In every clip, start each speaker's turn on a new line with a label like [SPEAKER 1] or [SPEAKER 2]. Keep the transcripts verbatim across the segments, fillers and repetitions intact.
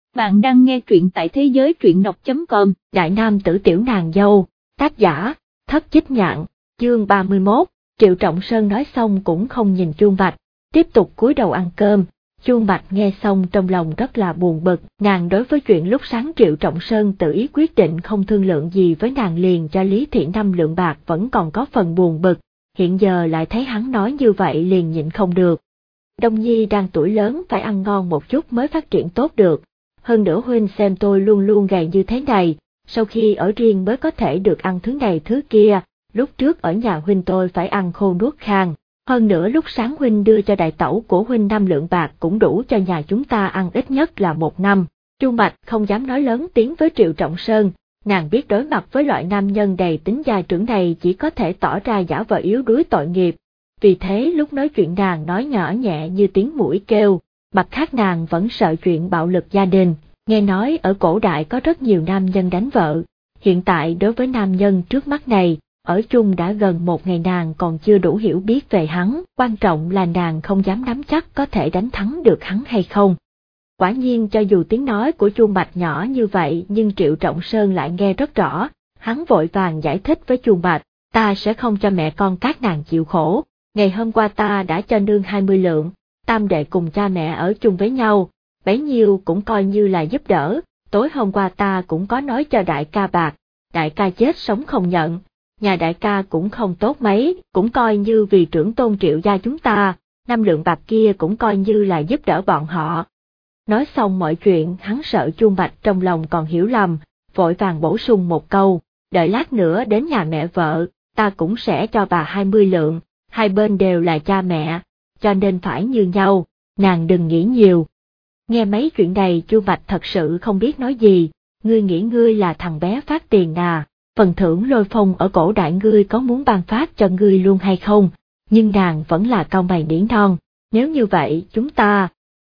[SPEAKER 1] Bạn đang nghe truyện tại thế giới truyện đọc chấm com.
[SPEAKER 2] Đại nam tử tiểu nàng dâu, tác giả, Thất Chích Nhạn, chương ba mươi mốt, Triệu Trọng Sơn nói xong cũng không nhìn Chuông Bạch, tiếp tục cúi đầu ăn cơm. Chuông Bạch nghe xong trong lòng rất là buồn bực, nàng đối với chuyện lúc sáng Triệu Trọng Sơn tự ý quyết định không thương lượng gì với nàng liền cho Lý Thị năm lượng bạc vẫn còn có phần buồn bực, hiện giờ lại thấy hắn nói như vậy liền nhịn không được. Đông Nhi đang tuổi lớn phải ăn ngon một chút mới phát triển tốt được. Hơn nữa huynh xem tôi luôn luôn gầy như thế này, sau khi ở riêng mới có thể được ăn thứ này thứ kia, lúc trước ở nhà huynh tôi phải ăn khô nuốt khan, hơn nữa lúc sáng huynh đưa cho đại tẩu của huynh năm lượng bạc cũng đủ cho nhà chúng ta ăn ít nhất là một năm. Chuông Bạch không dám nói lớn tiếng với Triệu Trọng Sơn, nàng biết đối mặt với loại nam nhân đầy tính gia trưởng này chỉ có thể tỏ ra giả vờ yếu đuối tội nghiệp, vì thế lúc nói chuyện nàng nói nhỏ nhẹ như tiếng muỗi kêu. Mặt khác nàng vẫn sợ chuyện bạo lực gia đình, nghe nói ở cổ đại có rất nhiều nam nhân đánh vợ, hiện tại đối với nam nhân trước mắt này, ở chung đã gần một ngày nàng còn chưa đủ hiểu biết về hắn, quan trọng là nàng không dám nắm chắc có thể đánh thắng được hắn hay không. Quả nhiên cho dù tiếng nói của Chuông Bạch nhỏ như vậy nhưng Triệu Trọng Sơn lại nghe rất rõ, hắn vội vàng giải thích với Chuông Bạch, ta sẽ không cho mẹ con các nàng chịu khổ, ngày hôm qua ta đã cho nương hai mươi lượng. Tam đệ cùng cha mẹ ở chung với nhau, bấy nhiêu cũng coi như là giúp đỡ, tối hôm qua ta cũng có nói cho đại ca bạc, đại ca chết sống không nhận, nhà đại ca cũng không tốt mấy, cũng coi như vì trưởng tôn Triệu gia chúng ta, năm lượng bạc kia cũng coi như là giúp đỡ bọn họ. Nói xong mọi chuyện hắn sợ Chuông Bạch trong lòng còn hiểu lầm, vội vàng bổ sung một câu, đợi lát nữa đến nhà mẹ vợ, ta cũng sẽ cho bà hai mươi lượng, hai bên đều là cha mẹ, cho nên phải như nhau, nàng đừng nghĩ nhiều. Nghe mấy chuyện này Chuông Bạch thật sự không biết nói gì, ngươi nghĩ ngươi là thằng bé phát tiền à, phần thưởng Lôi Phong ở cổ đại ngươi có muốn ban phát cho ngươi luôn hay không, nhưng nàng vẫn là cau mày nỉ non, nếu như vậy chúng ta...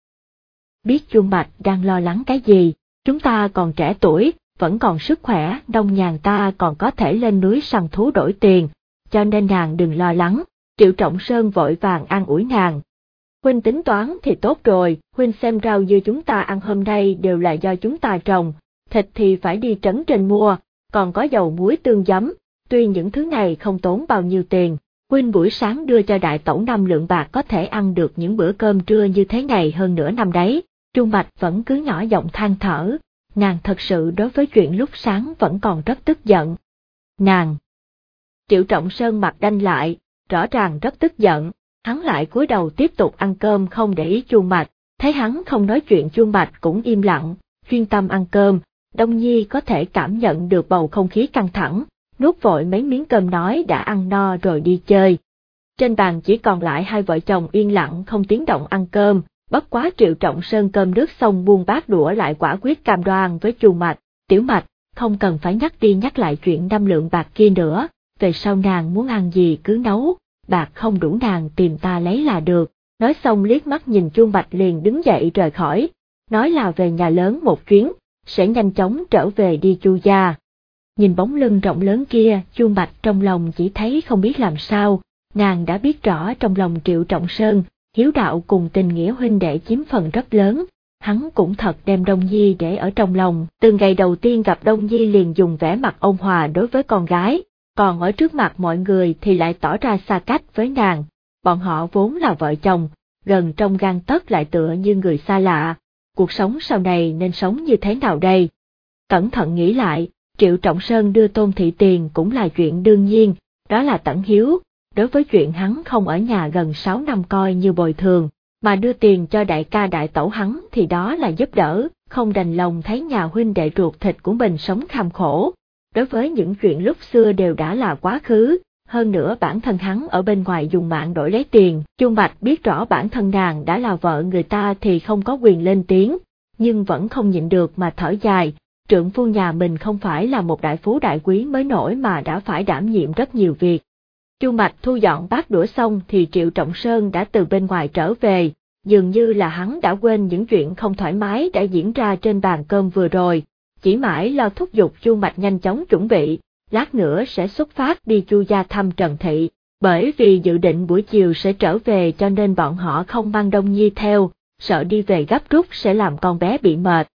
[SPEAKER 2] Biết Chuông Bạch đang lo lắng cái gì, chúng ta còn trẻ tuổi, vẫn còn sức khỏe, đông nhàn ta còn có thể lên núi săn thú đổi tiền, cho nên nàng đừng lo lắng. Triệu Trọng Sơn vội vàng an ủi nàng. Huynh tính toán thì tốt rồi, huynh xem rau dưa chúng ta ăn hôm nay đều là do chúng ta trồng, thịt thì phải đi trấn trên mua, còn có dầu muối tương giấm, tuy những thứ này không tốn bao nhiêu tiền, huynh buổi sáng đưa cho đại tẩu năm lượng bạc có thể ăn được những bữa cơm trưa như thế này hơn nửa năm đấy. Chuông Bạch vẫn cứ nhỏ giọng than thở, nàng thật sự đối với chuyện lúc sáng vẫn còn rất tức giận. Nàng! Triệu Trọng Sơn mặt đanh lại, rõ ràng rất tức giận, hắn lại cúi đầu tiếp tục ăn cơm không để ý Chuông Bạch, thấy hắn không nói chuyện Chuông Bạch cũng im lặng, chuyên tâm ăn cơm, Đông Nhi có thể cảm nhận được bầu không khí căng thẳng, nuốt vội mấy miếng cơm nói đã ăn no rồi đi chơi. Trên bàn chỉ còn lại hai vợ chồng yên lặng không tiếng động ăn cơm, bất quá Triệu Trọng Sơn cơm nước xong buông bát đũa lại quả quyết cam đoan với Chuông Bạch, Tiểu Mạch, không cần phải nhắc đi nhắc lại chuyện năm lượng bạc kia nữa. Về sau nàng muốn ăn gì cứ nấu, bạc không đủ nàng tìm ta lấy là được. Nói xong liếc mắt nhìn Chuông Bạch liền đứng dậy rời khỏi, nói là về nhà lớn một chuyến, sẽ nhanh chóng trở về đi Chu gia. Nhìn bóng lưng rộng lớn kia, Chuông Bạch trong lòng chỉ thấy không biết làm sao, nàng đã biết rõ trong lòng Triệu Trọng Sơn, hiếu đạo cùng tình nghĩa huynh đệ chiếm phần rất lớn, hắn cũng thật đem Đông Nhi để ở trong lòng, từ ngày đầu tiên gặp Đông Nhi liền dùng vẻ mặt ôn hòa đối với con gái. Còn ở trước mặt mọi người thì lại tỏ ra xa cách với nàng, bọn họ vốn là vợ chồng, gần trong gang tấc lại tựa như người xa lạ, cuộc sống sau này nên sống như thế nào đây? Cẩn thận nghĩ lại, Triệu Trọng Sơn đưa Tôn Thị tiền cũng là chuyện đương nhiên, đó là tận hiếu, đối với chuyện hắn không ở nhà gần sáu năm coi như bồi thường, mà đưa tiền cho đại ca đại tẩu hắn thì đó là giúp đỡ, không đành lòng thấy nhà huynh đệ ruột thịt của mình sống kham khổ. Đối với những chuyện lúc xưa đều đã là quá khứ, hơn nữa bản thân hắn ở bên ngoài dùng mạng đổi lấy tiền, Chuông Bạch biết rõ bản thân nàng đã là vợ người ta thì không có quyền lên tiếng, nhưng vẫn không nhịn được mà thở dài, trượng phu nhà mình không phải là một đại phú đại quý mới nổi mà đã phải đảm nhiệm rất nhiều việc. Chuông Bạch thu dọn bát đũa xong thì Triệu Trọng Sơn đã từ bên ngoài trở về, dường như là hắn đã quên những chuyện không thoải mái đã diễn ra trên bàn cơm vừa rồi. Chỉ mãi lo thúc giục Chuông Bạch nhanh chóng chuẩn bị, lát nữa sẽ xuất phát đi Chu gia thăm Trần Thị, bởi vì dự định buổi chiều sẽ trở về cho nên bọn họ không mang Đông Nhi theo, sợ đi về gấp rút sẽ làm con bé bị mệt.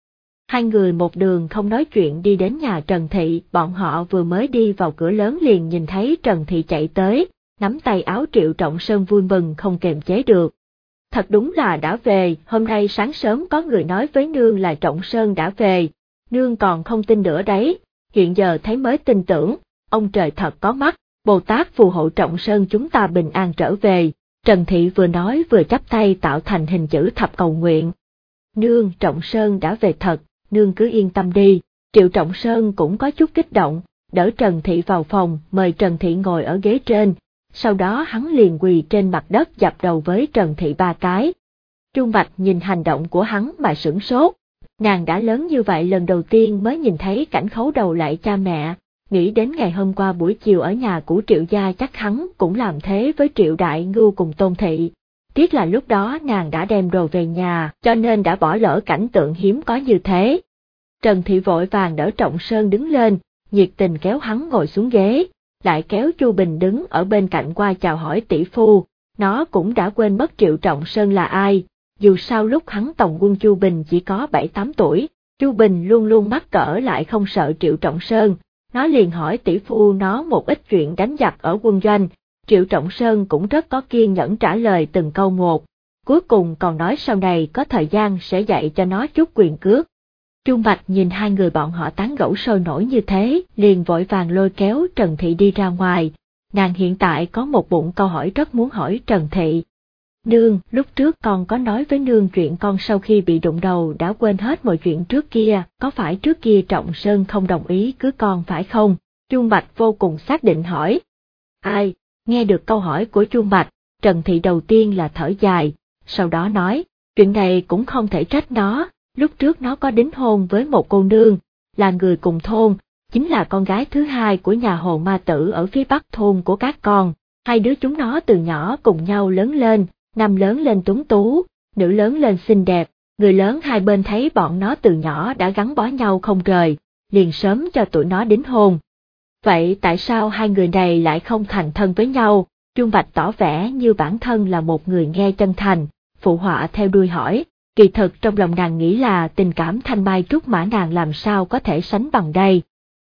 [SPEAKER 2] Hai người một đường không nói chuyện đi đến nhà Trần Thị, bọn họ vừa mới đi vào cửa lớn liền nhìn thấy Trần Thị chạy tới, nắm tay áo Triệu Trọng Sơn vui mừng không kềm chế được. Thật đúng là đã về, hôm nay sáng sớm có người nói với nương là Trọng Sơn đã về, nương còn không tin nữa đấy, hiện giờ thấy mới tin tưởng, ông trời thật có mắt, Bồ Tát phù hộ Trọng Sơn chúng ta bình an trở về. Trần Thị vừa nói vừa chắp tay tạo thành hình chữ thập cầu nguyện. Nương, Trọng Sơn đã về thật, nương cứ yên tâm đi. Triệu Trọng Sơn cũng có chút kích động, đỡ Trần Thị vào phòng, mời Trần Thị ngồi ở ghế trên, sau đó hắn liền quỳ trên mặt đất dập đầu với Trần Thị ba cái. Trung Bạch nhìn hành động của hắn mà sửng sốt, nàng đã lớn như vậy lần đầu tiên mới nhìn thấy cảnh khấu đầu lại cha mẹ, nghĩ đến ngày hôm qua buổi chiều ở nhà của Triệu gia chắc hắn cũng làm thế với Triệu Đại Ngưu cùng Tôn Thị. Tiếc là lúc đó nàng đã đem đồ về nhà, cho nên đã bỏ lỡ cảnh tượng hiếm có như thế. Trần Thị vội vàng đỡ Trọng Sơn đứng lên, nhiệt tình kéo hắn ngồi xuống ghế, lại kéo Chu Bình đứng ở bên cạnh qua chào hỏi tỷ phu, nó cũng đã quên mất Triệu Trọng Sơn là ai, dù sao lúc hắn tổng quân Chu Bình chỉ có bảy tám tuổi, Chu Bình luôn luôn mắc cỡ lại không sợ Triệu Trọng Sơn, nó liền hỏi tỷ phu nó một ít chuyện đánh giặc ở quân doanh, Triệu Trọng Sơn cũng rất có kiên nhẫn trả lời từng câu một, cuối cùng còn nói sau này có thời gian sẽ dạy cho nó chút quyền cước. Trung Bạch nhìn hai người bọn họ tán gẫu sôi nổi như thế, liền vội vàng lôi kéo Trần Thị đi ra ngoài, nàng hiện tại có một bụng câu hỏi rất muốn hỏi Trần Thị. Nương, lúc trước con có nói với nương chuyện con sau khi bị đụng đầu đã quên hết mọi chuyện trước kia, có phải trước kia Trọng Sơn không đồng ý cưới con phải không? Trung Bạch vô cùng xác định hỏi. Ai? Nghe được câu hỏi của Trung Bạch, Trần Thị đầu tiên là thở dài, sau đó nói, chuyện này cũng không thể trách nó, lúc trước nó có đính hôn với một cô nương, là người cùng thôn, chính là con gái thứ hai của nhà Hồ Ma Tử ở phía bắc thôn của các con, hai đứa chúng nó từ nhỏ cùng nhau lớn lên, nam lớn lên tuấn tú, nữ lớn lên xinh đẹp, người lớn hai bên thấy bọn nó từ nhỏ đã gắn bó nhau không rời, liền sớm cho tụi nó đính hôn. Vậy tại sao hai người này lại không thành thân với nhau? Trung Bạch tỏ vẻ như bản thân là một người nghe chân thành, phụ họa theo đuôi hỏi, kỳ thực trong lòng nàng nghĩ là tình cảm thanh mai trúc mã nàng làm sao có thể sánh bằng đây.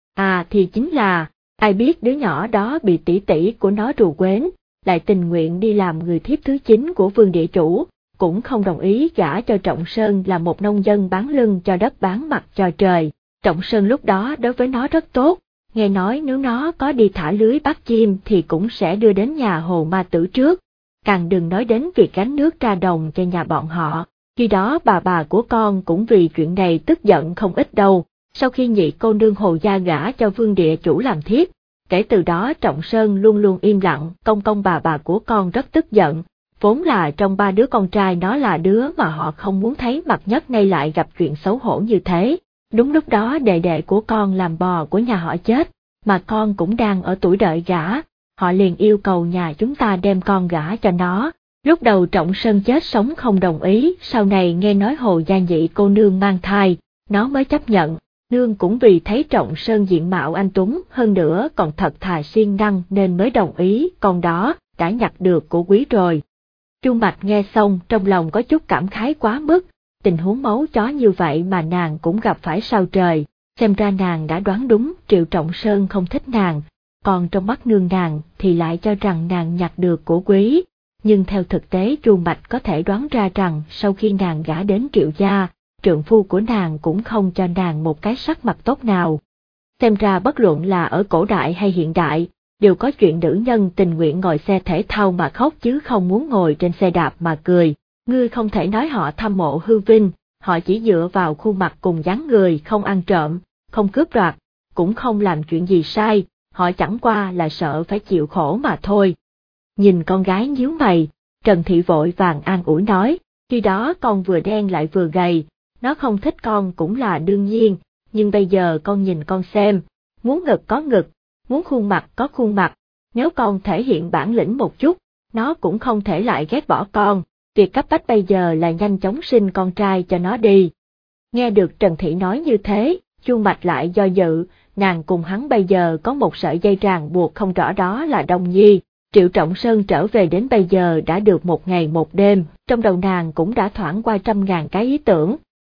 [SPEAKER 2] À thì chính là, ai biết đứa nhỏ đó bị tỷ tỷ của nó rù quến, lại tình nguyện đi làm người thiếp thứ chín của vương địa chủ, cũng không đồng ý gả cho Trọng Sơn là một nông dân bán lưng cho đất bán mặt cho trời. Trọng Sơn lúc đó đối với nó rất tốt, nghe nói nếu nó có đi thả lưới bắt chim thì cũng sẽ đưa đến nhà Hồ Ma Tử trước, càng đừng nói đến việc gánh nước ra đồng cho nhà bọn họ. Khi đó bà bà của con cũng vì chuyện này tức giận không ít đâu, sau khi nhị cô nương Hồ gia gả cho vương địa chủ làm thiếp, kể từ đó Trọng Sơn luôn luôn im lặng, công công bà bà của con rất tức giận, vốn là trong ba đứa con trai nó là đứa mà họ không muốn thấy mặt nhất nay lại gặp chuyện xấu hổ như thế. Đúng lúc đó đệ đệ của con làm bò của nhà họ chết, mà con cũng đang ở tuổi đợi gả, họ liền yêu cầu nhà chúng ta đem con gả cho nó. Lúc đầu Trọng Sơn chết sống không đồng ý, sau này nghe nói Hồ gia nhị cô nương mang thai, nó mới chấp nhận. Nương cũng vì thấy Trọng Sơn diện mạo anh tuấn hơn nữa còn thật thà siêng năng nên mới đồng ý, con đó đã nhặt được của quý rồi. Trung Bạch nghe xong trong lòng có chút cảm khái quá mức, tình huống máu chó như vậy mà nàng cũng gặp phải sao trời, xem ra nàng đã đoán đúng Triệu Trọng Sơn không thích nàng, còn trong mắt nương nàng thì lại cho rằng nàng nhặt được của quý. Nhưng theo thực tế Trung Bạch có thể đoán ra rằng sau khi nàng gả đến Triệu gia, trượng phu của nàng cũng không cho nàng một cái sắc mặt tốt nào. Xem ra bất luận là ở cổ đại hay hiện đại, đều có chuyện nữ nhân tình nguyện ngồi xe thể thao mà khóc chứ không muốn ngồi trên xe đạp mà cười. Ngươi không thể nói họ tham mộ hư vinh, họ chỉ dựa vào khuôn mặt cùng dáng người không ăn trộm, không cướp đoạt, cũng không làm chuyện gì sai, họ chẳng qua là sợ phải chịu khổ mà thôi. Nhìn con gái nhíu mày, Trần Thị vội vàng an ủi nói, khi đó con vừa đen lại vừa gầy, nó không thích con cũng là đương nhiên, nhưng bây giờ con nhìn con xem, muốn ngực có ngực, muốn khuôn mặt có khuôn mặt, nếu con thể hiện bản lĩnh một chút, nó cũng không thể lại ghét bỏ con, việc cấp bách bây giờ là nhanh chóng sinh con trai cho nó đi. Nghe được Trần Thị nói như thế, Chu Bạch lại do dự, nàng cùng hắn bây giờ có một sợi dây ràng buộc không rõ đó là Đông Nhi. Triệu Trọng Sơn trở về đến bây giờ đã được một ngày một đêm, trong đầu nàng cũng đã thoảng qua trăm ngàn cái ý tưởng,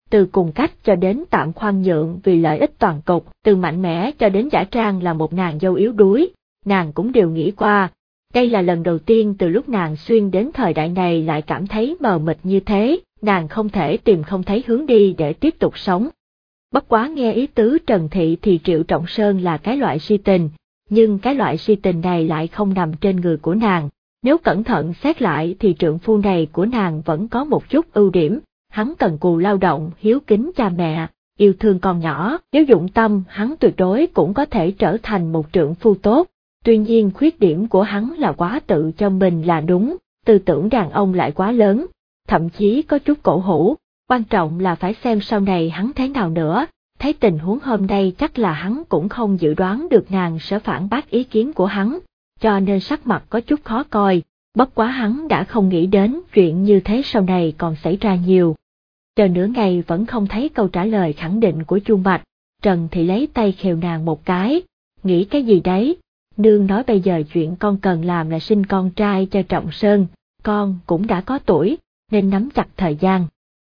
[SPEAKER 2] từ cùng cách cho đến tạm khoan nhượng vì lợi ích toàn cục, từ mạnh mẽ cho đến giả trang là một nàng dâu yếu đuối, nàng cũng đều nghĩ qua. Đây là lần đầu tiên từ lúc nàng xuyên đến thời đại này lại cảm thấy mờ mịt như thế, nàng không thể tìm không thấy hướng đi để tiếp tục sống. Bất quá nghe ý tứ Trần Thị thì Triệu Trọng Sơn là cái loại si tình, nhưng cái loại si tình này lại không nằm trên người của nàng. Nếu cẩn thận xét lại thì trượng phu này của nàng vẫn có một chút ưu điểm, hắn cần cù lao động, hiếu kính cha mẹ, yêu thương con nhỏ, nếu dụng tâm hắn tuyệt đối cũng có thể trở thành một trượng phu tốt. Tuy nhiên khuyết điểm của hắn là quá tự cho mình là đúng, tư tưởng đàn ông lại quá lớn, thậm chí có chút cổ hủ, quan trọng là phải xem sau này hắn thế nào nữa. Thấy tình huống hôm nay chắc là hắn cũng không dự đoán được nàng sẽ phản bác ý kiến của hắn, cho nên sắc mặt có chút khó coi, bất quá hắn đã không nghĩ đến chuyện như thế sau này còn xảy ra nhiều. Chờ nửa ngày vẫn không thấy câu trả lời khẳng định của Chu Mạch, Trần Thị lấy tay khều nàng một cái, nghĩ cái gì đấy, nương nói bây giờ chuyện con cần làm là sinh con trai cho Trọng Sơn, con cũng đã có tuổi, nên nắm chặt thời gian.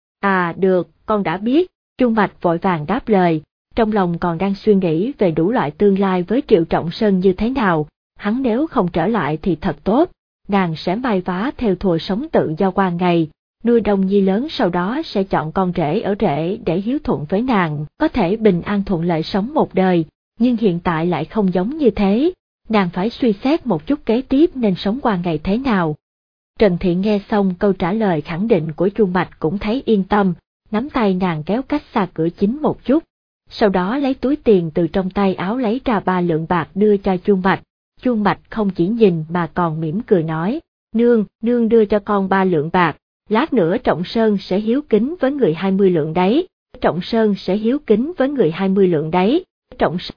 [SPEAKER 2] À được, con đã biết, Chu Mạch vội vàng đáp lời, trong lòng còn đang suy nghĩ về đủ loại tương lai với Triệu Trọng Sơn như thế nào, hắn nếu không trở lại thì thật tốt, nàng sẽ may vá theo thùa sống tự do qua ngày, nuôi đông nhi lớn sau đó sẽ chọn con rể ở rể để hiếu thuận với nàng, có thể bình an thuận lợi sống một đời, nhưng hiện tại lại không giống như thế, nàng phải suy xét một chút kế tiếp nên sống qua ngày thế nào. Trần Thị nghe xong câu trả lời khẳng định của Chu Mạch cũng thấy yên tâm, nắm tay nàng kéo cách xa cửa chính một chút, sau đó lấy túi tiền từ trong tay áo lấy ra ba lượng bạc đưa cho Chu Mạch. Chu Mạch không chỉ nhìn mà còn mỉm cười nói, nương, nương đưa cho con ba lượng bạc, lát nữa Trọng Sơn sẽ hiếu kính với người hai mươi lượng đấy, Trọng Sơn sẽ hiếu kính với người hai mươi lượng đấy, Trọng Sơn.